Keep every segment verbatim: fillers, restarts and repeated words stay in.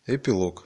Эпилог.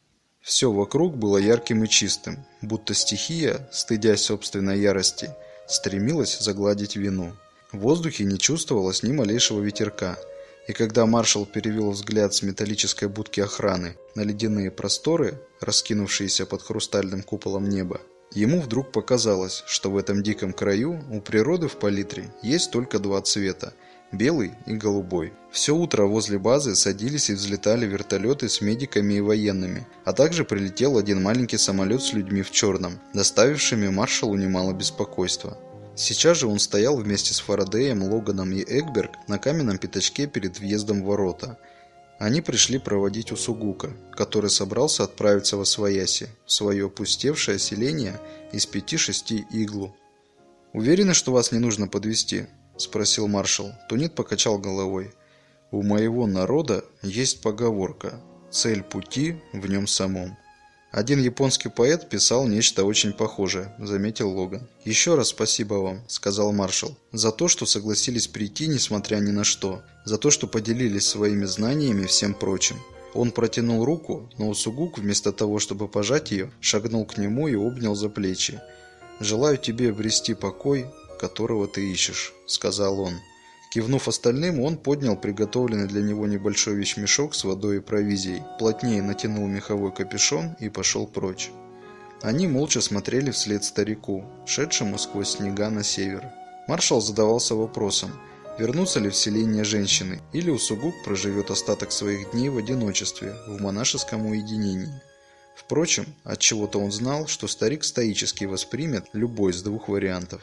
Все вокруг было ярким и чистым, будто стихия, стыдясь собственной ярости, стремилась загладить вину. В воздухе не чувствовалось ни малейшего ветерка, и когда маршал перевел взгляд с металлической будки охраны на ледяные просторы, раскинувшиеся под хрустальным куполом неба, ему вдруг показалось, что в этом диком краю у природы в палитре есть только два цвета – белый и голубой. Все утро возле базы садились и взлетали вертолеты с медиками и военными, а также прилетел один маленький самолет с людьми в черном, доставившими маршалу немало беспокойства. Сейчас же он стоял вместе с Фарадеем, Логаном и Эгберг на каменном пятачке перед въездом в ворота. Они пришли проводить Усугука, который собрался отправиться во Освояси, в свое опустевшее селение из пяти-шести иглу. «Уверены, что вас не нужно подвезти?» – спросил маршал. Тунит покачал головой. «У моего народа есть поговорка: цель пути в нем самом». «Один японский поэт писал нечто очень похожее», – заметил Логан. «Еще раз спасибо вам», – сказал маршал, – «за то, что согласились прийти, несмотря ни на что, за то, что поделились своими знаниями и всем прочим». Он протянул руку, но Усугук, вместо того, чтобы пожать ее, шагнул к нему и обнял за плечи. «Желаю тебе обрести покой, которого ты ищешь», — сказал он. Кивнув остальным, он поднял приготовленный для него небольшой вещмешок с водой и провизией, плотнее натянул меховой капюшон и пошел прочь. Они молча смотрели вслед старику, шедшему сквозь снега на север. Маршал задавался вопросом, вернутся ли в селение женщины, или Усугук проживет остаток своих дней в одиночестве, в монашеском уединении. Впрочем, отчего-то он знал, что старик стоически воспримет любой из двух вариантов.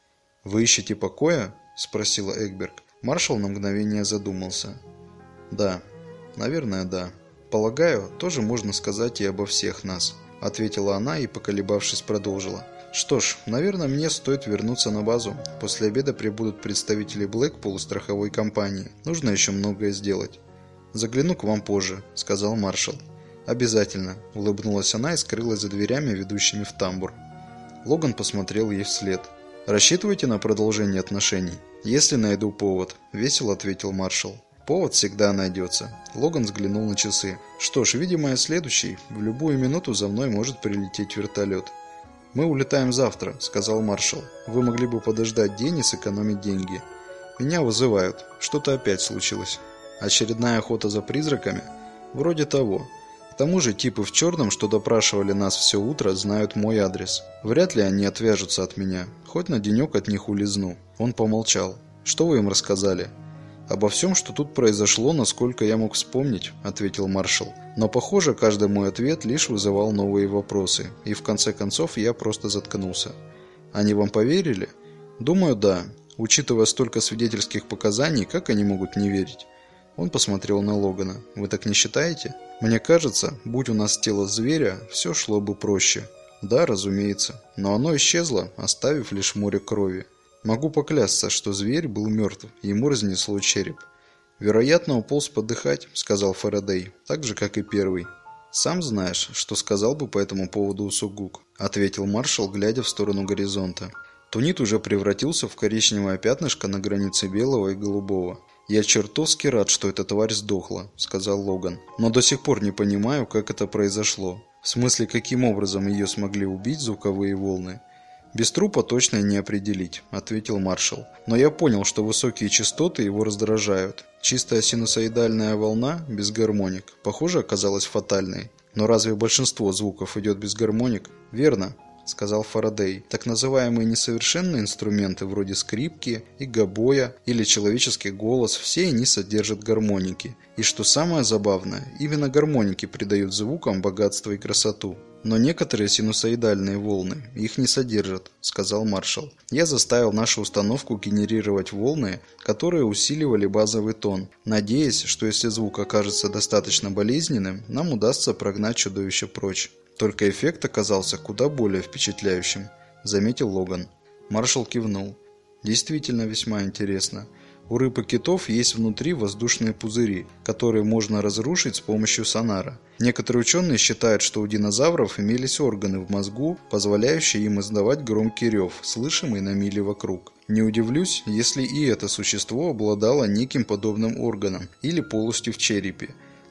«Вы ищете покоя?» – спросила Эгберг. Маршал на мгновение задумался. «Да, наверное, да. Полагаю, тоже можно сказать и обо всех нас», – ответила она и, поколебавшись, продолжила. «Что ж, наверное, мне стоит вернуться на базу. После обеда прибудут представители Блэкпул страховой компании. Нужно еще многое сделать». «Загляну к вам позже», – сказал маршал. «Обязательно», – улыбнулась она и скрылась за дверями, ведущими в тамбур. Логан посмотрел ей вслед. «Рассчитываете на продолжение отношений?» «Если найду повод», — весело ответил маршал. «Повод всегда найдется». Логан взглянул на часы. «Что ж, видимо, я следующий. В любую минуту за мной может прилететь вертолет». «Мы улетаем завтра», — сказал маршал. «Вы могли бы подождать день и сэкономить деньги». «Меня вызывают. Что-то опять случилось». «Очередная охота за призраками?» «Вроде того». К тому же типы в черном, что допрашивали нас все утро, знают мой адрес. Вряд ли они отвяжутся от меня. Хоть на денек от них улизну. Он помолчал. «Что вы им рассказали?» «Обо всем, что тут произошло, насколько я мог вспомнить», — ответил маршал. Но, похоже, каждый мой ответ лишь вызывал новые вопросы. И в конце концов я просто заткнулся. «Они вам поверили?» «Думаю, да. Учитывая столько свидетельских показаний, как они могут не верить?» Он посмотрел на Логана. «Вы так не считаете? Мне кажется, будь у нас тело зверя, все шло бы проще». «Да, разумеется. Но оно исчезло, оставив лишь море крови. Могу поклясться, что зверь был мертв, ему разнесло череп». «Вероятно, уполз подыхать», — сказал Фарадей, «так же, как и первый». «Сам знаешь, что сказал бы по этому поводу Усугук», — ответил маршал, глядя в сторону горизонта. Тунит уже превратился в коричневое пятнышко на границе белого и голубого. «Я чертовски рад, что эта тварь сдохла», — сказал Логан. «Но до сих пор не понимаю, как это произошло. В смысле, каким образом ее смогли убить звуковые волны?» «Без трупа точно не определить», — ответил маршал. «Но я понял, что высокие частоты его раздражают. Чистая синусоидальная волна, без гармоник, похоже, оказалась фатальной. Но разве большинство звуков идет без гармоник?» «Верно», — сказал Фарадей. «Так называемые несовершенные инструменты, вроде скрипки и гобоя или человеческий голос, все они содержат гармоники. И что самое забавное, именно гармоники придают звукам богатство и красоту. Но некоторые синусоидальные волны их не содержат», — сказал маршал. «Я заставил нашу установку генерировать волны, которые усиливали базовый тон, надеясь, что если звук окажется достаточно болезненным, нам удастся прогнать чудовище прочь. Только эффект оказался куда более впечатляющим», — заметил Логан. Маршал кивнул. «Действительно весьма интересно. У рыб и китов есть внутри воздушные пузыри, которые можно разрушить с помощью сонара. Некоторые ученые считают, что у динозавров имелись органы в мозгу, позволяющие им издавать громкий рев, слышимый на мили вокруг. Не удивлюсь, если и это существо обладало неким подобным органом или полостью в черепе.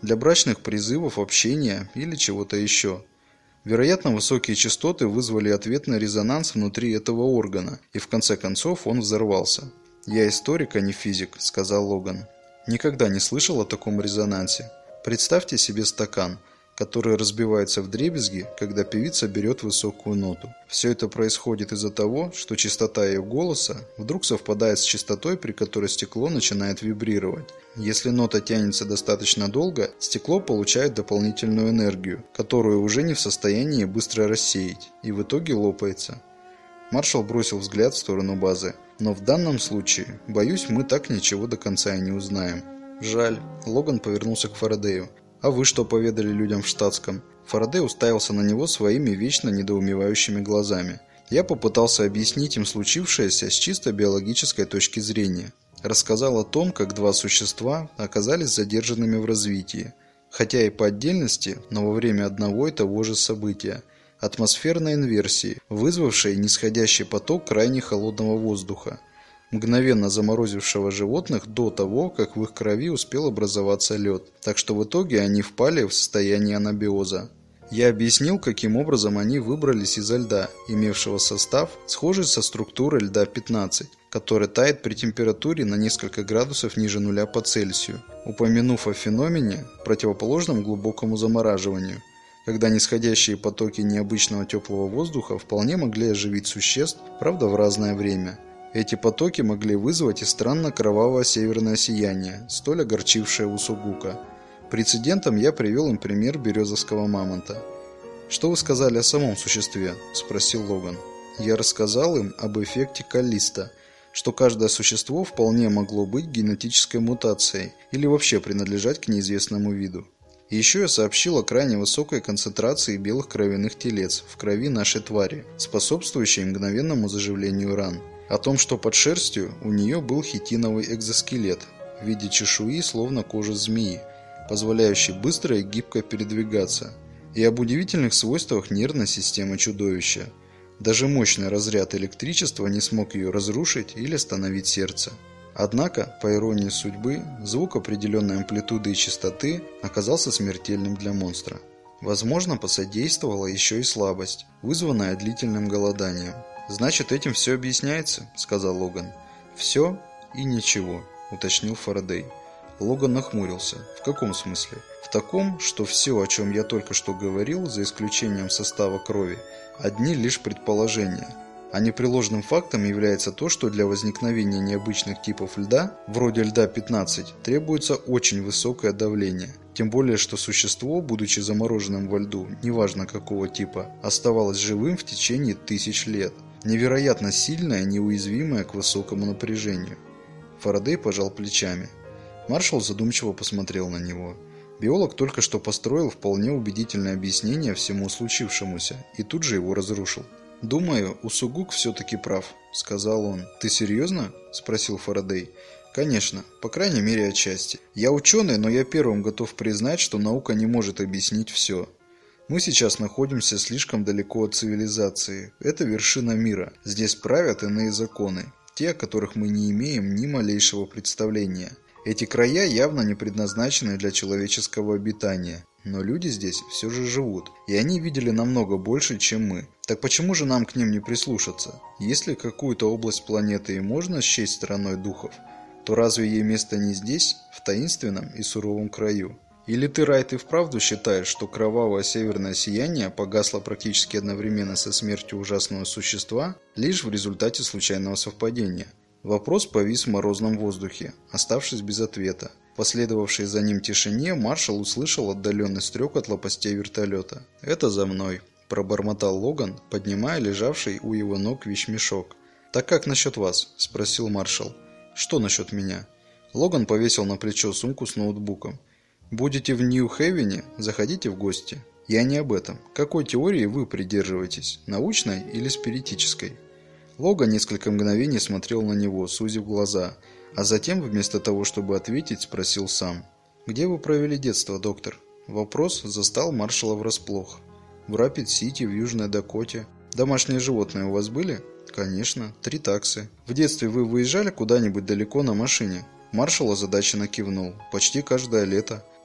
для брачных призывов, общения или чего-то еще. Вероятно, высокие частоты вызвали ответный резонанс внутри этого органа, и в конце концов он взорвался. «Я историк, а не физик», — сказал Логан. «Никогда не слышал о таком резонансе. Представьте себе стакан, который разбивается вдребезги, когда певица берет высокую ноту. Все это происходит из-за того, что частота ее голоса вдруг совпадает с частотой, при которой стекло начинает вибрировать. Если нота тянется достаточно долго, стекло получает дополнительную энергию, которую уже не в состоянии быстро рассеять, и в итоге лопается». Маршал бросил взгляд в сторону базы. «Но в данном случае, боюсь, мы так ничего до конца и не узнаем». «Жаль». Логан повернулся к Фарадею. «А вы что поведали людям в штатском?» Фарадей уставился на него своими вечно недоумевающими глазами. Я попытался объяснить им случившееся с чисто биологической точки зрения. Рассказал о том, как два существа оказались задержанными в развитии, хотя и по отдельности, но во время одного и того же события – атмосферной инверсии, вызвавшей нисходящий поток крайне холодного воздуха, мгновенно заморозившего животных до того, как в их крови успел образоваться лед, так что в итоге они впали в состояние анабиоза. Я объяснил, каким образом они выбрались изо льда, имевшего состав, схожий со структурой льда пятнадцать, который тает при температуре на несколько градусов ниже нуля по Цельсию, упомянув о феномене, противоположном глубокому замораживанию, когда нисходящие потоки необычного теплого воздуха вполне могли оживить существ, правда в разное время. Эти потоки могли вызвать и странно кровавое северное сияние, столь огорчившее Усугука. Прецедентом я привел им пример березовского мамонта. «Что вы сказали о самом существе?» – спросил Логан. Я рассказал им об эффекте Каллиста, что каждое существо вполне могло быть генетической мутацией или вообще принадлежать к неизвестному виду. И еще я сообщил о крайне высокой концентрации белых кровяных телец в крови нашей твари, способствующей мгновенному заживлению ран. О том, что под шерстью у нее был хитиновый экзоскелет в виде чешуи, словно кожа змеи, позволяющий быстро и гибко передвигаться, и об удивительных свойствах нервной системы чудовища. Даже мощный разряд электричества не смог ее разрушить или остановить сердце. Однако, по иронии судьбы, звук определенной амплитуды и частоты оказался смертельным для монстра. Возможно, посодействовала еще и слабость, вызванная длительным голоданием. «Значит, этим все объясняется», — сказал Логан. «Все и ничего», — уточнил Фарадей. Логан нахмурился. «В каком смысле?» «В таком, что все, о чем я только что говорил, за исключением состава крови, одни лишь предположения. А непреложным фактом является то, что для возникновения необычных типов льда, вроде льда пятнадцать, требуется очень высокое давление. Тем более, что существо, будучи замороженным во льду, неважно какого типа, оставалось живым в течение тысяч лет. Невероятно сильное, неуязвимое к высокому напряжению». Фарадей пожал плечами. Маршал задумчиво посмотрел на него. Биолог только что построил вполне убедительное объяснение всему случившемуся и тут же его разрушил. «Думаю, Усугук все-таки прав», — сказал он. «Ты серьезно?» — спросил Фарадей. «Конечно, по крайней мере отчасти. Я ученый, но я первым готов признать, что наука не может объяснить все. Мы сейчас находимся слишком далеко от цивилизации. Это вершина мира. Здесь правят иные законы, те, о которых мы не имеем ни малейшего представления. Эти края явно не предназначены для человеческого обитания. Но люди здесь все же живут, и они видели намного больше, чем мы. Так почему же нам к ним не прислушаться? Если какую-то область планеты и можно счесть стороной духов, то разве ей место не здесь, в таинственном и суровом краю? Или ты, Райт, и вправду считаешь, что кровавое северное сияние погасло практически одновременно со смертью ужасного существа лишь в результате случайного совпадения? Вопрос повис в морозном воздухе, оставшись без ответа. В последовавшей за ним тишине маршал услышал отдаленный стрекот лопастей вертолета. «Это за мной», – пробормотал Логан, поднимая лежавший у его ног вещмешок. «Так как насчет вас?» – спросил маршал. «Что насчет меня?» Логан повесил на плечо сумку с ноутбуком. «Будете в Нью-Хевене? Заходите в гости». «Я не об этом. Какой теории вы придерживаетесь? Научной или спиритической?» Логан несколько мгновений смотрел на него, сузив глаза, а затем, вместо того, чтобы ответить, спросил сам. «Где вы провели детство, доктор?» Вопрос застал маршала врасплох. «В Рапид-Сити, в Южной Дакоте. Домашние животные у вас были?» «Конечно. Три таксы. В детстве вы выезжали куда-нибудь далеко на машине?» Маршал озадаченно кивнул. «Почти каждое лето.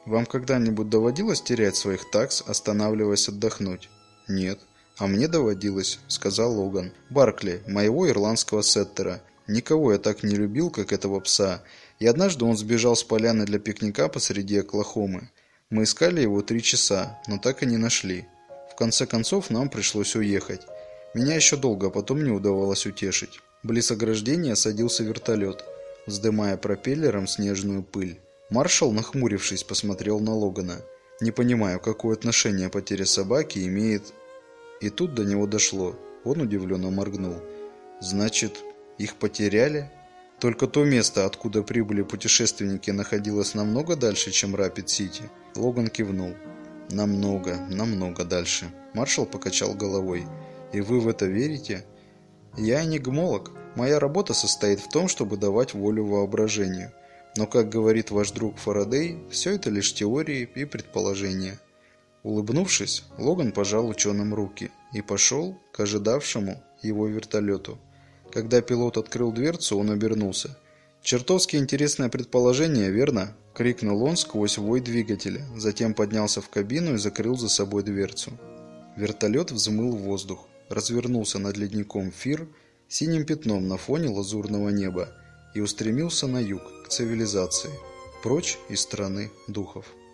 Вам когда-нибудь доводилось терять своих такс, останавливаясь отдохнуть? Нет. А мне доводилось, сказал Логан. Баркли, моего ирландского сеттера. Никого я так не любил, как этого пса. И однажды он сбежал с поляны для пикника посреди Оклахомы. Мы искали его три часа, но так и не нашли. В конце концов нам пришлось уехать. Меня еще долго потом не удавалось утешить. Близ ограждения садился вертолет, вздымая пропеллером снежную пыль. Маршал, нахмурившись, посмотрел на Логана. Не понимаю, какое отношение потеря собаки имеет... И тут до него дошло. Он удивленно моргнул. Значит, их потеряли? Только то место, откуда прибыли путешественники, находилось намного дальше, чем Рапид-Сити. Логан кивнул. Намного, намного дальше. Маршал покачал головой. И вы в это верите? Я энигмолог. Моя работа состоит в том, чтобы давать волю воображению. Но, как говорит ваш друг Фарадей, все это лишь теории и предположения. Улыбнувшись, Логан пожал ученым руки и пошел к ожидавшему его вертолету. Когда пилот открыл дверцу, он обернулся. «Чертовски интересное предположение, верно?» — крикнул он сквозь вой двигателя, затем поднялся в кабину и закрыл за собой дверцу. Вертолет взмыл в воздух, развернулся над ледником Фир синим пятном на фоне лазурного неба и устремился на юг, к цивилизации, прочь из страны духов.